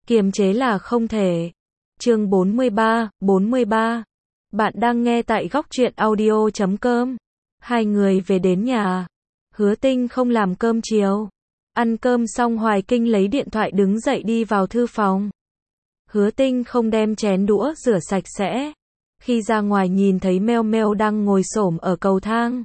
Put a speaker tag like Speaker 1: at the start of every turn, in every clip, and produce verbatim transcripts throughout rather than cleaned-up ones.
Speaker 1: kiềm chế là không thể. Chương bốn mươi ba, bốn mươi ba. Bạn đang nghe tại góc truyện audio chấm com. Hai người về đến nhà. Hứa Tinh không làm cơm chiều. Ăn cơm xong Hoài Kinh lấy điện thoại đứng dậy đi vào thư phòng. Hứa Tinh không đem chén đũa rửa sạch sẽ. Khi ra ngoài nhìn thấy meo meo đang ngồi xổm ở cầu thang.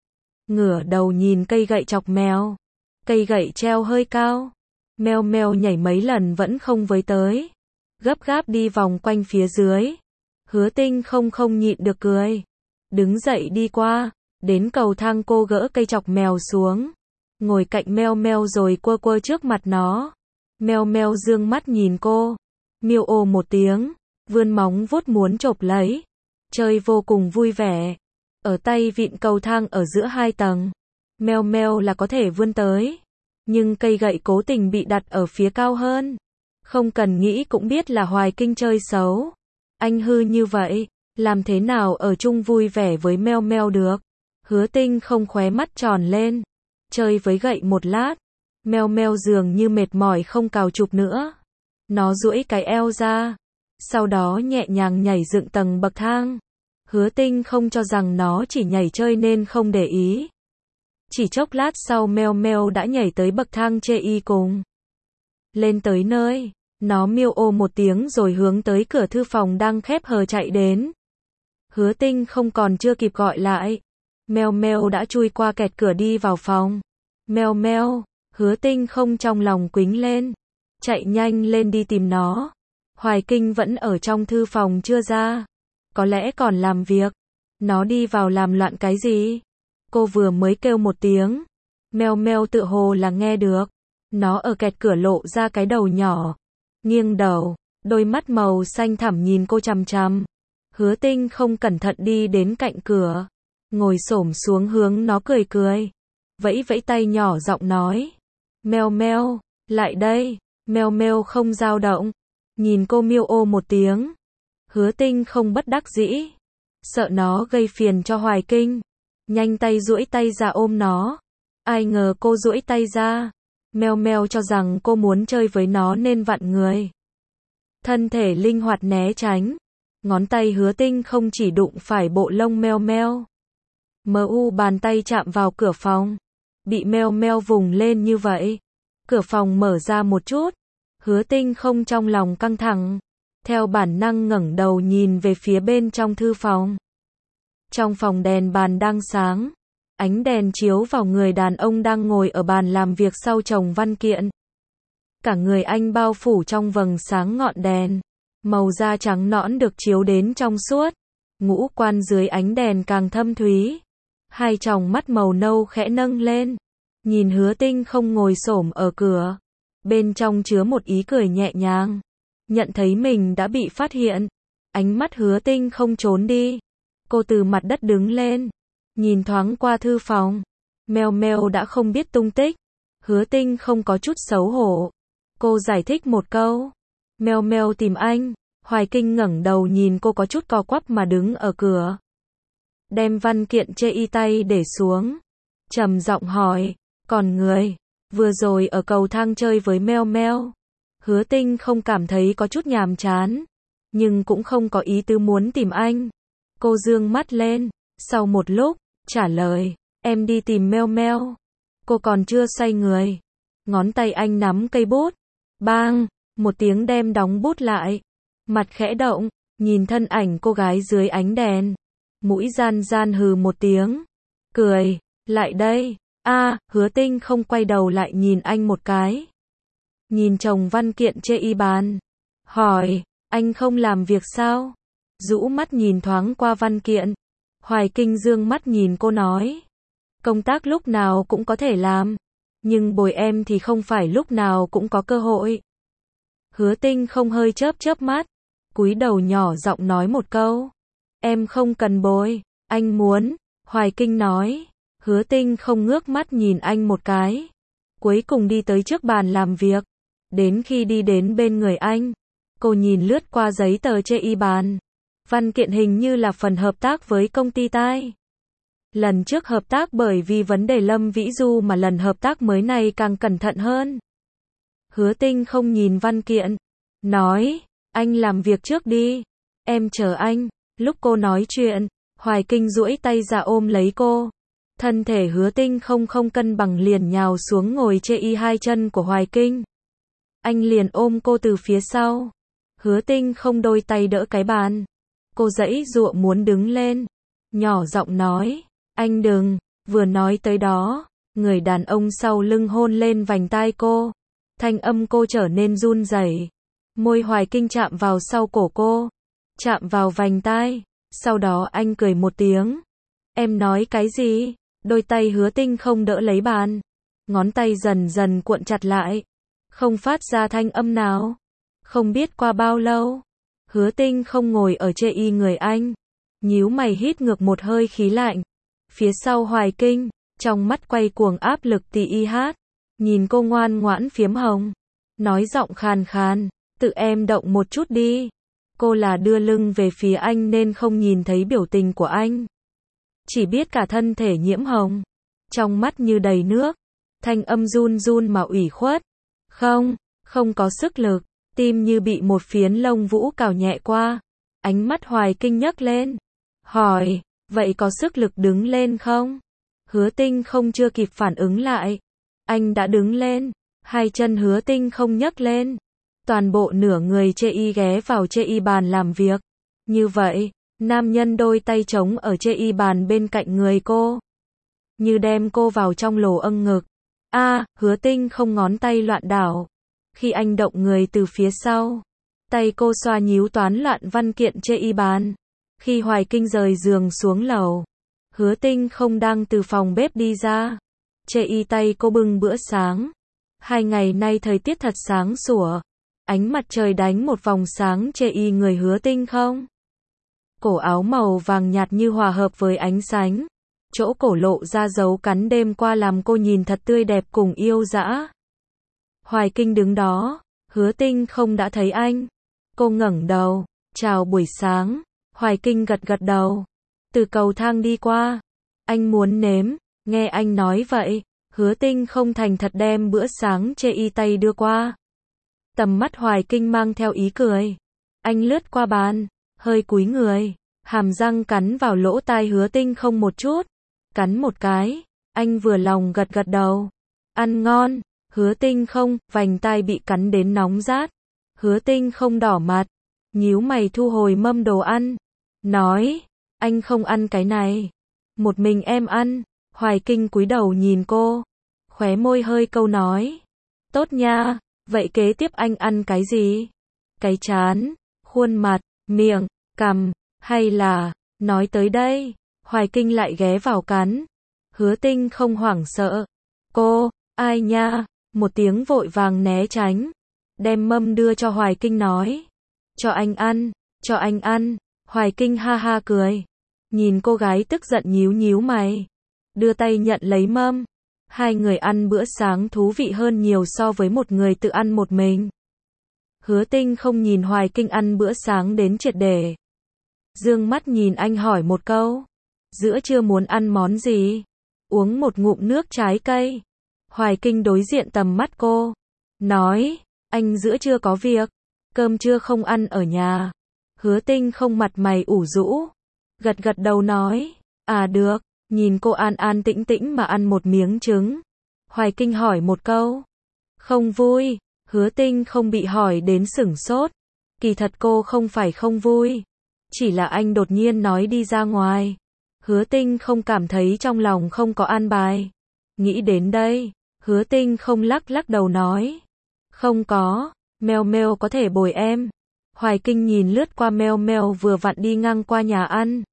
Speaker 1: Ngửa đầu nhìn cây gậy chọc mèo. Cây gậy treo hơi cao. Meo meo nhảy mấy lần vẫn không với tới. Gấp gáp đi vòng quanh phía dưới. Hứa Tinh không không nhịn được cười. Đứng dậy đi qua. Đến cầu thang cô gỡ cây chọc mèo xuống. Ngồi cạnh meo meo rồi quơ quơ trước mặt nó. Meo meo dương mắt nhìn cô. Miêu ô một tiếng. Vươn móng vuốt muốn chộp lấy. Chơi vô cùng vui vẻ. Ở tay vịn cầu thang ở giữa hai tầng. Meo meo là có thể vươn tới. Nhưng cây gậy cố tình bị đặt ở phía cao hơn. Không cần nghĩ cũng biết là Hoài Kinh chơi xấu. Anh hư như vậy, làm thế nào ở chung vui vẻ với meo meo được. Hứa Tinh không khóe mắt tròn lên. Chơi với gậy một lát. Meo meo dường như mệt mỏi không cào chụp nữa. Nó duỗi cái eo ra. Sau đó nhẹ nhàng nhảy dựng tầng bậc thang. Hứa Tinh không cho rằng nó chỉ nhảy chơi nên không để ý. Chỉ chốc lát sau meo meo đã nhảy tới bậc thang chê y cùng. Lên tới nơi, nó miêu ô một tiếng rồi hướng tới cửa thư phòng đang khép hờ chạy đến. Hứa Tinh không còn chưa kịp gọi lại. Meo meo đã chui qua kẹt cửa đi vào phòng. Meo meo, Hứa Tinh không trong lòng quính lên. Chạy nhanh lên đi tìm nó. Hoài Kinh vẫn ở trong thư phòng chưa ra. Có lẽ còn làm việc. Nó đi vào làm loạn cái gì? Cô vừa mới kêu một tiếng. Meo meo tự hồ là nghe được. Nó ở kẹt cửa lộ ra cái đầu nhỏ. Nghiêng đầu, đôi mắt màu xanh thẳm nhìn cô chằm chằm. Hứa Tinh không cẩn thận đi đến cạnh cửa. Ngồi xổm xuống hướng nó cười cười. Vẫy vẫy tay nhỏ giọng nói. Meo meo, lại đây. Meo meo không dao động. Nhìn cô miêu ô một tiếng. Hứa Tinh không bất đắc dĩ. Sợ nó gây phiền cho Hoài Kinh. Nhanh tay duỗi tay ra ôm nó. Ai ngờ cô duỗi tay ra. Meo meo cho rằng cô muốn chơi với nó nên vặn người. Thân thể linh hoạt né tránh. Ngón tay Hứa Tinh không chỉ đụng phải bộ lông meo meo. Mờ u bàn tay chạm vào cửa phòng. Bị meo meo vùng lên như vậy. Cửa phòng mở ra một chút. Hứa Tinh không trong lòng căng thẳng. Theo bản năng ngẩng đầu nhìn về phía bên trong thư phòng. Trong phòng đèn bàn đang sáng. Ánh đèn chiếu vào người đàn ông đang ngồi ở bàn làm việc sau chồng văn kiện. Cả người anh bao phủ trong vầng sáng ngọn đèn. Màu da trắng nõn được chiếu đến trong suốt. Ngũ quan dưới ánh đèn càng thâm thúy. Hai tròng mắt màu nâu khẽ nâng lên. Nhìn Hứa Tinh không ngồi xổm ở cửa. Bên trong chứa một ý cười nhẹ nhàng. Nhận thấy mình đã bị phát hiện. Ánh mắt Hứa Tinh không trốn đi. Cô từ mặt đất đứng lên. Nhìn thoáng qua thư phòng. Meo meo đã không biết tung tích. Hứa Tinh không có chút xấu hổ. Cô giải thích một câu. Meo meo tìm anh. Hoài Kinh ngẩng đầu nhìn cô có chút co quắp mà đứng ở cửa. Đem văn kiện chê y tay để xuống. Trầm giọng hỏi. Còn người. Vừa rồi ở cầu thang chơi với meo meo. Hứa Tinh không cảm thấy có chút nhàm chán. Nhưng cũng không có ý tứ muốn tìm anh. Cô dương mắt lên. Sau một lúc, trả lời. Em đi tìm meo meo. Cô còn chưa xoay người. Ngón tay anh nắm cây bút. Bang, một tiếng đem đóng bút lại. Mặt khẽ động, nhìn thân ảnh cô gái dưới ánh đèn. Mũi gian gian hừ một tiếng. Cười, lại đây. A, Hứa Tinh không quay đầu lại nhìn anh một cái. Nhìn chồng văn kiện chê y bàn. Hỏi, anh không làm việc sao? Rũ mắt nhìn thoáng qua văn kiện. Hoài Kinh dương mắt nhìn cô nói. Công tác lúc nào cũng có thể làm. Nhưng bồi em thì không phải lúc nào cũng có cơ hội. Hứa Tinh không hơi chớp chớp mắt. Cúi đầu nhỏ giọng nói một câu. Em không cần bồi, anh muốn. Hoài Kinh nói. Hứa Tinh không ngước mắt nhìn anh một cái. Cuối cùng đi tới trước bàn làm việc. Đến khi đi đến bên người anh. Cô nhìn lướt qua giấy tờ chê y bàn. Văn kiện hình như là phần hợp tác với công ty Tai. Lần trước hợp tác bởi vì vấn đề Lâm Vĩ Du mà lần hợp tác mới này càng cẩn thận hơn. Hứa Tinh không nhìn văn kiện. nói, anh làm việc trước đi, em chờ anh. Lúc cô nói chuyện, Hoài Kinh duỗi tay ra ôm lấy cô. Thân thể Hứa Tinh không không cân bằng liền nhào xuống ngồi chê y hai chân của Hoài Kinh. Anh liền ôm cô từ phía sau. Hứa Tinh không đôi tay đỡ cái bàn. Cô giãy giụa muốn đứng lên. Nhỏ giọng nói, anh đừng, vừa nói tới đó, người đàn ông sau lưng hôn lên vành tai cô. Thanh âm cô trở nên run rẩy. Môi Hoài Kinh chạm vào sau cổ cô, chạm vào vành tai. Sau đó anh cười một tiếng. Em nói cái gì? Đôi tay Hứa Tinh không đỡ lấy bàn. Ngón tay dần dần cuộn chặt lại. Không phát ra thanh âm nào. Không biết qua bao lâu, Hứa Tinh không ngồi ở chê y người anh. Nhíu mày hít ngược một hơi khí lạnh. Phía sau Hoài Kinh, trong mắt quay cuồng áp lực tì y hát. Nhìn cô ngoan ngoãn phiếm hồng. Nói giọng khàn khàn, tự em động một chút đi. Cô là đưa lưng về phía anh nên không nhìn thấy biểu tình của anh. Chỉ biết cả thân thể nhiễm hồng. Trong mắt như đầy nước. Thanh âm run run mà ủy khuất. Không, không có sức lực. Tim như bị một phiến lông vũ cào nhẹ qua. Ánh mắt Hoài Kinh nhấc lên. Hỏi, vậy có sức lực đứng lên không? Hứa Tinh không chưa kịp phản ứng lại. Anh đã đứng lên. Hai chân Hứa Tinh không nhấc lên. Toàn bộ nửa người chê y ghé vào chê y bàn làm việc. Như vậy, nam nhân đôi tay trống ở chê y bàn bên cạnh người cô. Như đem cô vào trong lồ âng ngực. A, à, Hứa Tinh không ngón tay loạn đảo. Khi anh động người từ phía sau, tay cô xoa nhíu toán loạn văn kiện chê y bàn. Khi Hoài Kinh rời giường xuống lầu, Hứa Tinh không đang từ phòng bếp đi ra. Chê y tay cô bưng bữa sáng. Hai ngày nay thời tiết thật sáng sủa. Ánh mặt trời đánh một vòng sáng chê y người Hứa Tinh không. Cổ áo màu vàng nhạt như hòa hợp với ánh sáng. Chỗ cổ lộ ra dấu cắn đêm qua làm cô nhìn thật tươi đẹp cùng yêu dã. Hoài Kinh đứng đó, Hứa Tinh không đã thấy anh. Cô ngẩng đầu, chào buổi sáng. Hoài Kinh gật gật đầu. Từ cầu thang đi qua. Anh muốn nếm, nghe anh nói vậy. Hứa Tinh không thành thật đem bữa sáng chê y tay đưa qua. Tầm mắt Hoài Kinh mang theo ý cười. Anh lướt qua bàn, hơi cúi người. Hàm răng cắn vào lỗ tai Hứa Tinh không một chút. Cắn một cái, anh vừa lòng gật gật đầu. Ăn ngon. Hứa Tinh không, vành tai bị cắn đến nóng rát. Hứa Tinh không đỏ mặt, nhíu mày thu hồi mâm đồ ăn. Nói, anh không ăn cái này. Một mình em ăn. Hoài Kinh cúi đầu nhìn cô. Khóe môi hơi câu nói. Tốt nha, vậy kế tiếp anh ăn cái gì? Cái trán, khuôn mặt, miệng, cằm, hay là... Nói tới đây, Hoài Kinh lại ghé vào cắn. Hứa Tinh không hoảng sợ. Cô, ai nha? Một tiếng vội vàng né tránh. Đem mâm đưa cho Hoài Kinh nói. Cho anh ăn, cho anh ăn. Hoài Kinh ha ha cười. Nhìn cô gái tức giận nhíu nhíu mày. Đưa tay nhận lấy mâm. Hai người ăn bữa sáng thú vị hơn nhiều so với một người tự ăn một mình. Hứa Tinh không nhìn Hoài Kinh ăn bữa sáng đến triệt để. Dương mắt nhìn anh hỏi một câu. Giữa trưa muốn ăn món gì? Uống một ngụm nước trái cây. Hoài Kinh đối diện tầm mắt cô. Nói, anh giữa trưa có việc. Cơm trưa không ăn ở nhà. Hứa Tinh không mặt mày ủ rũ. Gật gật đầu nói. À được. Nhìn cô an an tĩnh tĩnh mà ăn một miếng trứng. Hoài Kinh hỏi một câu. Không vui. Hứa Tinh không bị hỏi đến sửng sốt. Kỳ thật cô không phải không vui. Chỉ là anh đột nhiên nói đi ra ngoài. Hứa Tinh không cảm thấy trong lòng không có an bài. Nghĩ đến đây, Hứa Tinh không lắc lắc đầu nói. Không có, Meo Meo có thể bồi em. Hoài Kinh nhìn lướt qua Meo Meo vừa vặn đi ngang qua nhà ăn.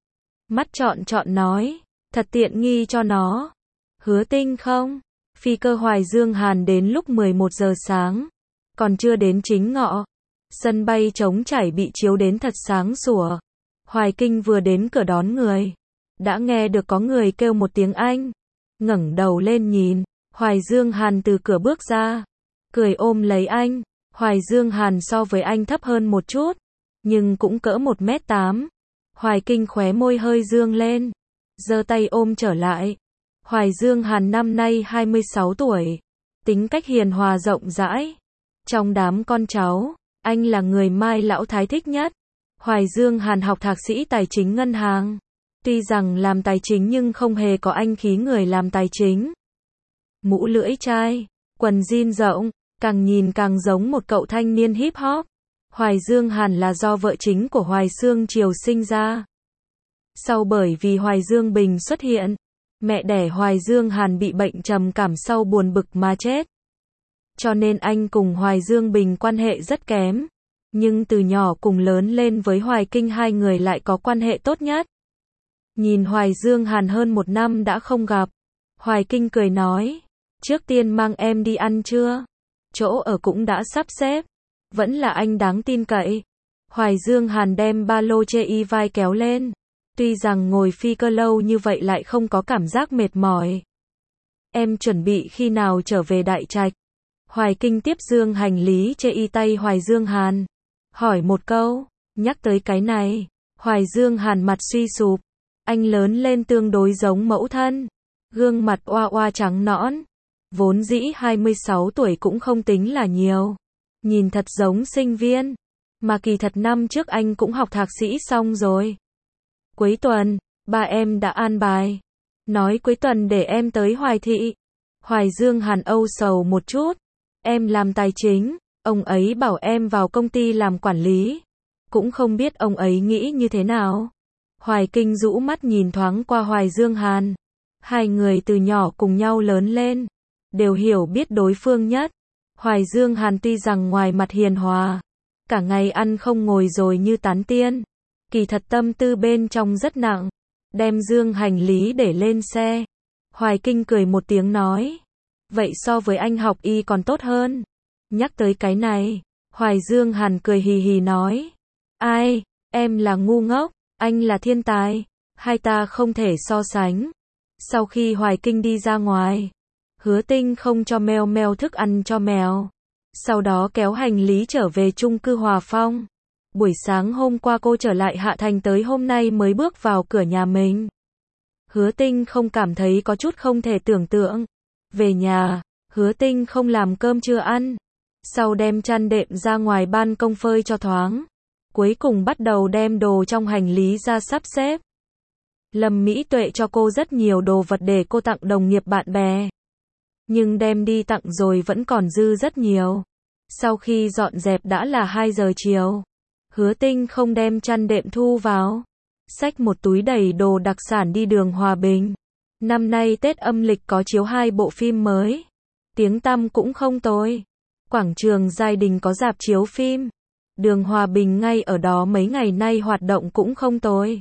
Speaker 1: Mắt trọn trọn nói, thật tiện nghi cho nó. Hứa Tinh không, phi cơ Hoài Dương Hàn đến lúc mười một giờ sáng. Còn chưa đến chính ngọ. Sân bay trống trải bị chiếu đến thật sáng sủa. Hoài Kinh vừa đến cửa đón người. Đã nghe được có người kêu một tiếng Anh. Ngẩng đầu lên nhìn. Hoài Dương Hàn từ cửa bước ra. Cười ôm lấy anh. Hoài Dương Hàn so với anh thấp hơn một chút. Nhưng cũng cỡ một mét tám. Hoài Kinh khóe môi hơi dương lên. Giơ tay ôm trở lại. Hoài Dương Hàn năm nay hai mươi sáu tuổi. Tính cách hiền hòa rộng rãi. Trong đám con cháu, Anh là người Mai Lão Thái thích nhất. Hoài Dương Hàn học thạc sĩ tài chính ngân hàng. Tuy rằng làm tài chính nhưng không hề có anh khí người làm tài chính. Mũ lưỡi chai, quần jean rộng, càng nhìn càng giống một cậu thanh niên hip hop. Hoài Dương Hàn là do vợ chính của Hoài Xương Triều sinh ra. Sau bởi vì Hoài Dương Bình xuất hiện, mẹ đẻ Hoài Dương Hàn bị bệnh trầm cảm sau buồn bực mà chết. Cho nên anh cùng Hoài Dương Bình quan hệ rất kém. Nhưng từ nhỏ cùng lớn lên với Hoài Kinh hai người lại có quan hệ tốt nhất. Nhìn Hoài Dương Hàn hơn một năm đã không gặp. Hoài Kinh cười nói, trước tiên mang em đi ăn chưa? Chỗ ở cũng đã sắp xếp. Vẫn là anh đáng tin cậy. Hoài Dương Hàn đem ba lô chê y vai kéo lên. Tuy rằng ngồi phi cơ lâu như vậy lại không có cảm giác mệt mỏi. Em chuẩn bị khi nào trở về Đại Trạch? Hoài Kinh tiếp dương hành lý chê y tay Hoài Dương Hàn. Hỏi một câu, nhắc tới cái này. Hoài Dương Hàn mặt suy sụp. Anh lớn lên tương đối giống mẫu thân. Gương mặt oa oa trắng nõn. Vốn dĩ hai mươi sáu tuổi cũng không tính là nhiều. Nhìn thật giống sinh viên. Mà kỳ thật năm trước anh cũng học thạc sĩ xong rồi. Cuối tuần, ba em đã an bài. Nói cuối tuần để em tới Hoài Thị. Hoài Dương Hàn âu sầu một chút. Em làm tài chính, ông ấy bảo em vào công ty làm quản lý. Cũng không biết ông ấy nghĩ như thế nào. Hoài Kinh rũ mắt nhìn thoáng qua Hoài Dương Hàn. Hai người từ nhỏ cùng nhau lớn lên. Đều hiểu biết đối phương nhất. Hoài Dương Hàn tuy rằng ngoài mặt hiền hòa. Cả ngày ăn không ngồi rồi như tán tiên. Kỳ thật tâm tư bên trong rất nặng. Đem dương hành lý để lên xe. Hoài Kinh cười một tiếng nói. Vậy so với anh học y còn tốt hơn. Nhắc tới cái này. Hoài Dương Hàn cười hì hì nói. Ai, em là ngu ngốc, anh là thiên tài. Hai ta không thể so sánh. Sau khi Hoài Kinh đi ra ngoài. Hứa Tinh không cho mèo mèo thức ăn cho mèo. Sau đó kéo hành lý trở về chung cư Hòa Phong. Buổi sáng hôm qua cô trở lại Hạ Thành tới hôm nay mới bước vào cửa nhà mình. Hứa Tinh không cảm thấy có chút không thể tưởng tượng. Về nhà, Hứa Tinh không làm cơm trưa ăn. Sau đem chăn đệm ra ngoài ban công phơi cho thoáng. Cuối cùng bắt đầu đem đồ trong hành lý ra sắp xếp. Lâm Mỹ Tuệ cho cô rất nhiều đồ vật để cô tặng đồng nghiệp bạn bè. Nhưng đem đi tặng rồi vẫn còn dư rất nhiều. Sau khi dọn dẹp đã là hai giờ chiều. Hứa Tinh không đem chăn đệm thu vào. Xách một túi đầy đồ đặc sản đi đường Hòa Bình. Năm nay Tết âm lịch có chiếu hai bộ phim mới. Tiếng tăm cũng không tồi. Quảng trường Giai Đình có rạp chiếu phim. Đường Hòa Bình ngay ở đó mấy ngày nay hoạt động cũng không tồi.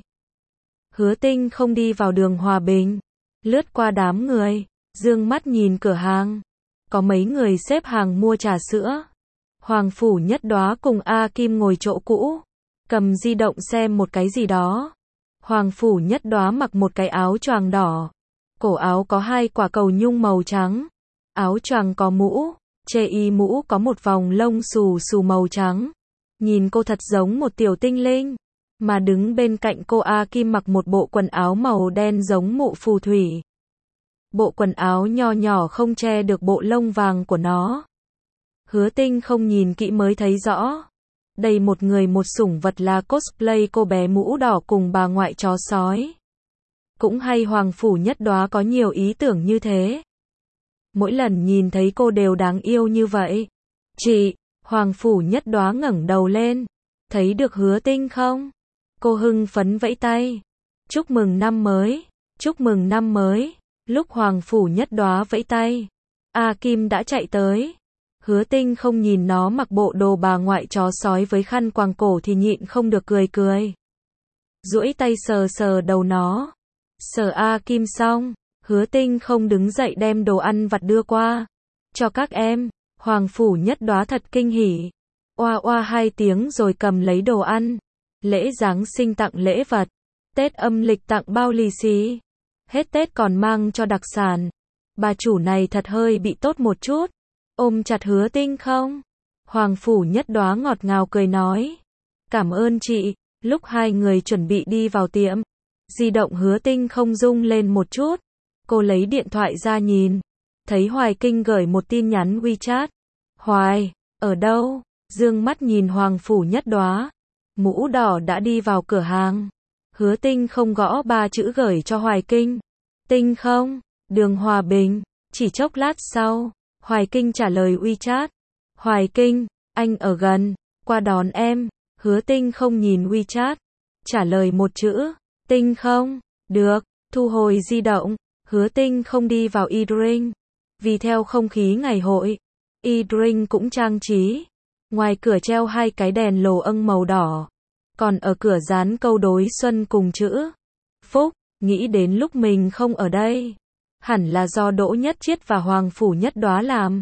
Speaker 1: Hứa Tinh không đi vào đường Hòa Bình. Lướt qua đám người. Dương mắt nhìn cửa hàng. Có mấy người xếp hàng mua trà sữa. Hoàng Phủ Nhất Đóa cùng A Kim ngồi chỗ cũ. Cầm di động xem một cái gì đó. Hoàng Phủ Nhất Đóa mặc một cái áo choàng đỏ. Cổ áo có hai quả cầu nhung màu trắng. Áo choàng có mũ. Chê y mũ có một vòng lông xù xù màu trắng. Nhìn cô thật giống một tiểu tinh linh. Mà đứng bên cạnh cô A Kim mặc một bộ quần áo màu đen giống mụ phù thủy. Bộ quần áo nho nhỏ không che được bộ lông vàng của nó. Hứa Tinh không nhìn kỹ mới thấy rõ. Đây một người một sủng vật là cosplay cô bé mũ đỏ cùng bà ngoại chó sói. Cũng hay Hoàng Phủ Nhất Đóa có nhiều ý tưởng như thế. Mỗi lần nhìn thấy cô đều đáng yêu như vậy. Chị, Hoàng Phủ Nhất Đóa ngẩng đầu lên. Thấy được Hứa Tinh không? Cô hưng phấn vẫy tay. Chúc mừng năm mới. Chúc mừng năm mới. Lúc Hoàng Phủ Nhất Đóa vẫy tay. A Kim đã chạy tới. Hứa Tinh không nhìn nó mặc bộ đồ bà ngoại chó sói với khăn quàng cổ thì nhịn không được cười cười. Duỗi tay sờ sờ đầu nó. Sờ A Kim xong. Hứa Tinh không đứng dậy đem đồ ăn vặt đưa qua. Cho các em. Hoàng Phủ Nhất Đóa thật kinh hỉ. Oa oa hai tiếng rồi cầm lấy đồ ăn. Lễ Giáng sinh tặng lễ vật. Tết âm lịch tặng bao lì xì. Hết Tết còn mang cho đặc sản. Bà chủ này thật hơi bị tốt một chút. Ôm chặt Hứa Tinh không? Hoàng Phủ Nhất Đóa ngọt ngào cười nói. Cảm ơn chị. Lúc hai người chuẩn bị đi vào tiệm. Di động Hứa Tinh không rung lên một chút. Cô lấy điện thoại ra nhìn. Thấy Hoài Kinh gửi một tin nhắn WeChat. Hoài, ở đâu? dương mắt nhìn Hoàng Phủ Nhất Đóa. Mũ đỏ đã đi vào cửa hàng. Hứa Tinh không gõ ba chữ gửi cho Hoài Kinh. Tinh không, Đường Hòa Bình. Chỉ chốc lát sau, Hoài Kinh trả lời WeChat. Hoài Kinh, anh ở gần, qua đón em. Hứa Tinh không nhìn WeChat, trả lời một chữ, Tinh không, được, thu hồi di động. Hứa Tinh không đi vào e-drink, vì theo không khí ngày hội, e-drink cũng trang trí. Ngoài cửa treo hai cái đèn lồ âng màu đỏ, còn ở cửa dán câu đối xuân cùng chữ Phúc. Nghĩ đến lúc mình không ở đây, hẳn là do Đỗ Nhất Chiết và Hoàng Phủ Nhất Đóa làm.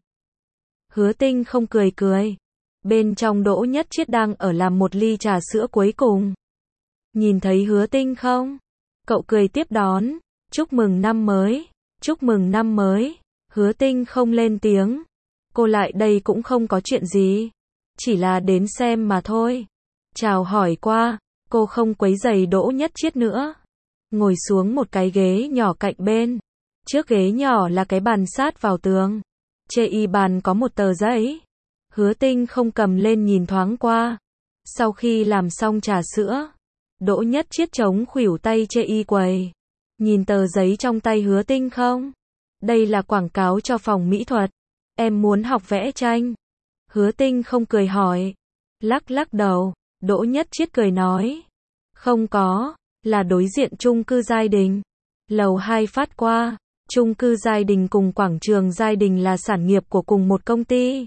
Speaker 1: Hứa Tinh không cười cười. Bên trong Đỗ Nhất Chiết đang ở làm một ly trà sữa cuối cùng. Nhìn thấy Hứa Tinh không? Cậu cười tiếp đón. Chúc mừng năm mới. Chúc mừng năm mới. Hứa Tinh không lên tiếng. Cô lại đây cũng không có chuyện gì. Chỉ là đến xem mà thôi. Chào hỏi qua. Cô không quấy rầy Đỗ Nhất Chiết nữa. Ngồi xuống một cái ghế nhỏ cạnh bên. Trước ghế nhỏ là cái bàn sát vào tường. Trên y bàn có một tờ giấy. Hứa Tinh không cầm lên nhìn thoáng qua. Sau khi làm xong trà sữa, Đỗ Nhất Chiết chống khuỷu tay trên y quầy. Nhìn tờ giấy trong tay Hứa Tinh không? Đây là quảng cáo cho phòng mỹ thuật. Em muốn học vẽ tranh. Hứa Tinh không cười hỏi. Lắc lắc đầu. Đỗ Nhất Chiết cười nói. Không có, là đối diện chung cư Giai Đình. Lầu hai phát qua. Chung cư Giai Đình cùng quảng trường Giai Đình là sản nghiệp của cùng một công ty.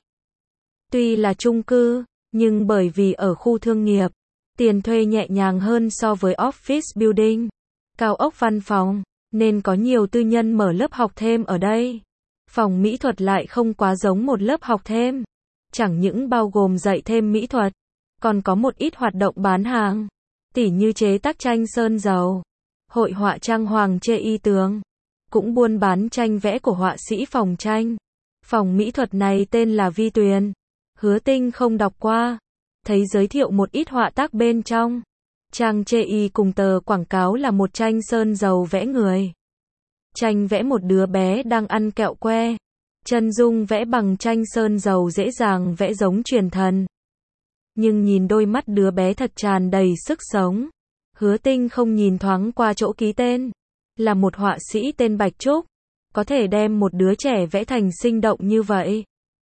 Speaker 1: Tuy là chung cư, nhưng bởi vì ở khu thương nghiệp, tiền thuê nhẹ nhàng hơn so với office building, cao ốc văn phòng, nên có nhiều tư nhân mở lớp học thêm ở đây. Phòng mỹ thuật lại không quá giống một lớp học thêm. Chẳng những bao gồm dạy thêm mỹ thuật, còn có một ít hoạt động bán hàng, tỉ như chế tác tranh sơn dầu, hội họa trang hoàng trên y tường, cũng buôn bán tranh vẽ của họa sĩ phòng tranh. Phòng mỹ thuật này tên là Vi Tuyền. Hứa Tinh không đọc qua, thấy giới thiệu một ít họa tác bên trong. Trang chê y cùng tờ quảng cáo là một tranh sơn dầu vẽ người. Tranh vẽ một đứa bé đang ăn kẹo que. Chân dung vẽ bằng tranh sơn dầu dễ dàng vẽ giống truyền thần. Nhưng nhìn đôi mắt đứa bé thật tràn đầy sức sống. Hứa Tinh không nhìn thoáng qua chỗ ký tên. Là một họa sĩ tên Bạch Trúc. Có thể đem một đứa trẻ vẽ thành sinh động như vậy.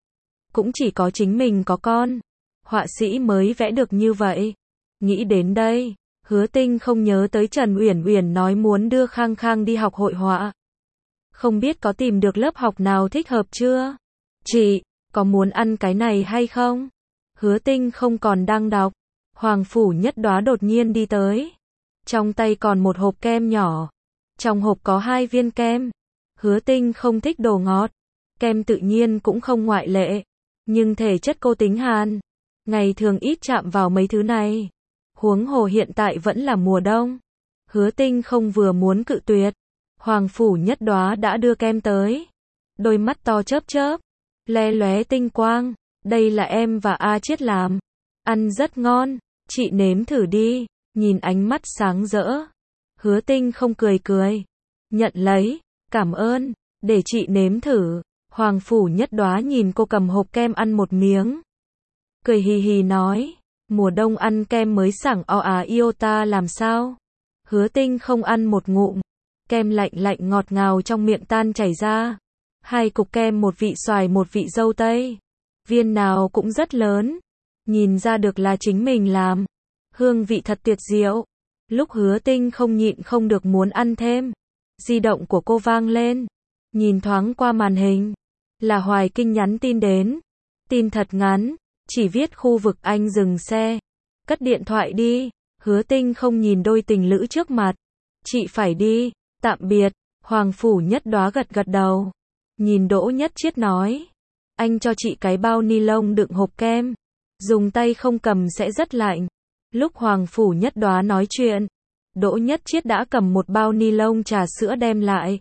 Speaker 1: Cũng chỉ có chính mình có con. Họa sĩ mới vẽ được như vậy. Nghĩ đến đây, Hứa Tinh không nhớ tới Trần Uyển Uyển nói muốn đưa Khang Khang đi học hội họa. Không biết có tìm được lớp học nào thích hợp chưa? Chị, có muốn ăn cái này hay không? Hứa Tinh không còn đang đọc. Hoàng Phủ Nhất Đóa đột nhiên đi tới. Trong tay còn một hộp kem nhỏ. Trong hộp có hai viên kem. Hứa Tinh không thích đồ ngọt. Kem tự nhiên cũng không ngoại lệ. Nhưng thể chất cô tính hàn. Ngày thường ít chạm vào mấy thứ này. Huống hồ hiện tại vẫn là mùa đông. Hứa Tinh không vừa muốn cự tuyệt. Hoàng Phủ Nhất Đóa đã đưa kem tới. Đôi mắt to chớp chớp. Le lóe tinh quang. Đây là em và A Chiết làm. Ăn rất ngon. Chị nếm thử đi. Nhìn ánh mắt sáng rỡ. Hứa Tinh không cười cười. Nhận lấy. Cảm ơn. Để chị nếm thử. Hoàng Phủ Nhất Đóa nhìn cô cầm hộp kem ăn một miếng. Cười hì hì nói. Mùa đông ăn kem mới sảng o à iota làm sao? Hứa Tinh không ăn một ngụm. Kem lạnh lạnh ngọt ngào trong miệng tan chảy ra. Hai cục kem, một vị xoài một vị dâu tây. Viên nào cũng rất lớn. Nhìn ra được là chính mình làm. Hương vị thật tuyệt diệu. Lúc Hứa Tinh không nhịn không được muốn ăn thêm. Di động của cô vang lên. Nhìn thoáng qua màn hình. Là Hoài Kinh nhắn tin đến. Tin thật ngắn. Chỉ viết khu vực anh dừng xe. Cất điện thoại đi. Hứa Tinh không nhìn đôi tình lữ trước mặt. Chị phải đi. Tạm biệt. Hoàng Phủ Nhất Đóa gật gật đầu. Nhìn Đỗ Nhất Chiết nói. Anh cho chị cái bao ni lông đựng hộp kem. Dùng tay không cầm sẽ rất lạnh. Lúc Hoàng Phủ Nhất Đóa nói chuyện, Đỗ Nhất Chiết đã cầm một bao ni lông trà sữa đem lại.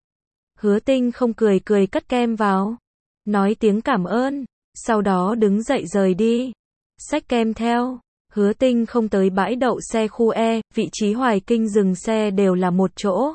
Speaker 1: Hứa Tinh không cười cười cất kem vào. Nói tiếng cảm ơn. Sau đó đứng dậy rời đi. Xách kem theo. Hứa Tinh không tới bãi đậu xe khu E. Vị trí Hoài Kinh dừng xe đều là một chỗ.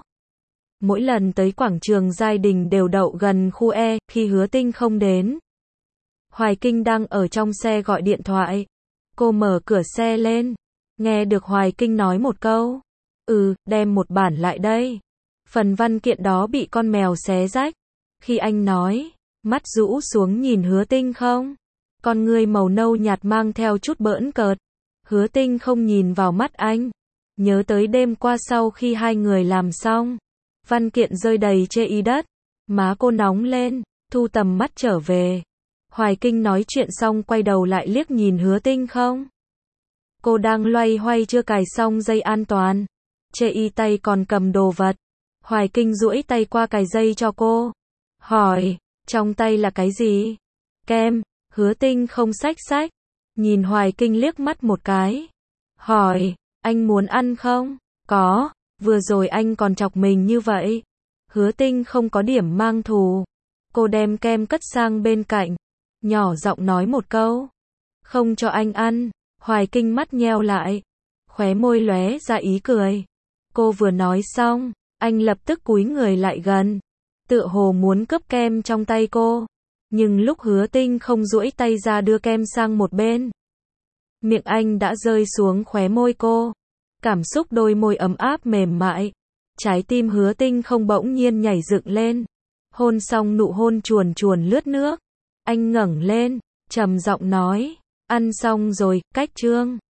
Speaker 1: Mỗi lần tới quảng trường Giai Đình đều đậu gần khu E. Khi Hứa Tinh không đến, Hoài Kinh đang ở trong xe gọi điện thoại. Cô mở cửa xe lên, nghe được Hoài Kinh nói một câu. Ừ, đem một bản lại đây. Phần văn kiện đó bị con mèo xé rách. Khi anh nói, mắt rũ xuống nhìn Hứa Tinh không? Con ngươi màu nâu nhạt mang theo chút bỡn cợt. Hứa Tinh không nhìn vào mắt anh. Nhớ tới đêm qua sau khi hai người làm xong. Văn kiện rơi đầy chê y đất. Má cô nóng lên, thu tầm mắt trở về. Hoài Kinh nói chuyện xong quay đầu lại liếc nhìn Hứa Tinh không? Cô đang loay hoay chưa cài xong dây an toàn. Chê y tay còn cầm đồ vật. Hoài Kinh duỗi tay qua cài dây cho cô. Hỏi, trong tay là cái gì? Kem. Hứa Tinh không xách xách. Nhìn Hoài Kinh liếc mắt một cái. Hỏi, anh muốn ăn không? Có, vừa rồi anh còn chọc mình như vậy. Hứa Tinh không có điểm mang thù. Cô đem kem cất sang bên cạnh. Nhỏ giọng nói một câu. Không cho anh ăn. Hoài Kinh mắt nheo lại. Khóe môi lóe ra ý cười. Cô vừa nói xong, anh lập tức cúi người lại gần. Tựa hồ muốn cướp kem trong tay cô. Nhưng lúc Hứa Tinh không duỗi tay ra đưa kem sang một bên. Miệng anh đã rơi xuống khóe môi cô. Cảm xúc đôi môi ấm áp mềm mại. Trái tim Hứa Tinh không bỗng nhiên nhảy dựng lên. Hôn xong nụ hôn chuồn chuồn lướt nước. Anh ngẩng lên, trầm giọng nói. Ăn xong rồi, cách trương.